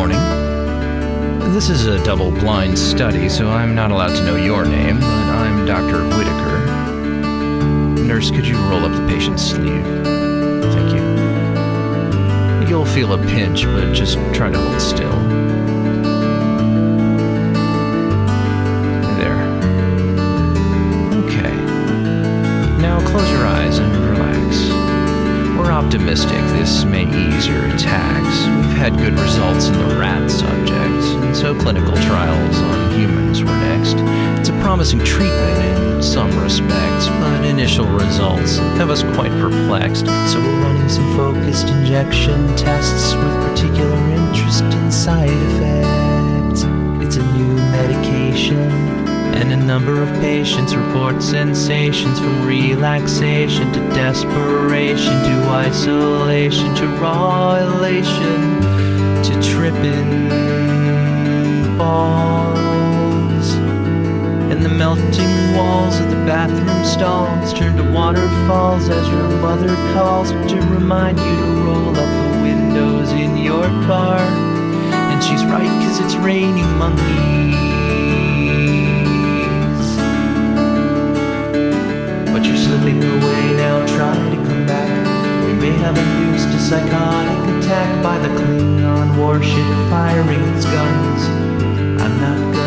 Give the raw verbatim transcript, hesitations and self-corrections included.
morning. This is a double-blind study, so I'm not allowed to know your name, but I'm Doctor Whitaker. Nurse, could you roll up the patient's sleeve? Thank you. You'll feel a pinch, but just try to hold still. There. Okay. Now close your eyes and relax. We're optimistic this may ease your attacks. We've had good results in the rat subjects, and so clinical trials on humans were next. It's a promising treatment in some respects, but initial results have us quite perplexed. So we're running some focused injection tests with particular interest in side effects. It's a new medication, and a number of patients report sensations from relaxation to desperation to isolation to raw elation to tripping balls. And the melting walls of the bathroom stalls turn to waterfalls as your mother calls to remind you to roll up the windows in your car. And she's right, 'cause it's raining monkeys. But you're slipping away now, try to come back. We may have induced a psychotic attack by the Klingon warship firing its guns. I'm not gonna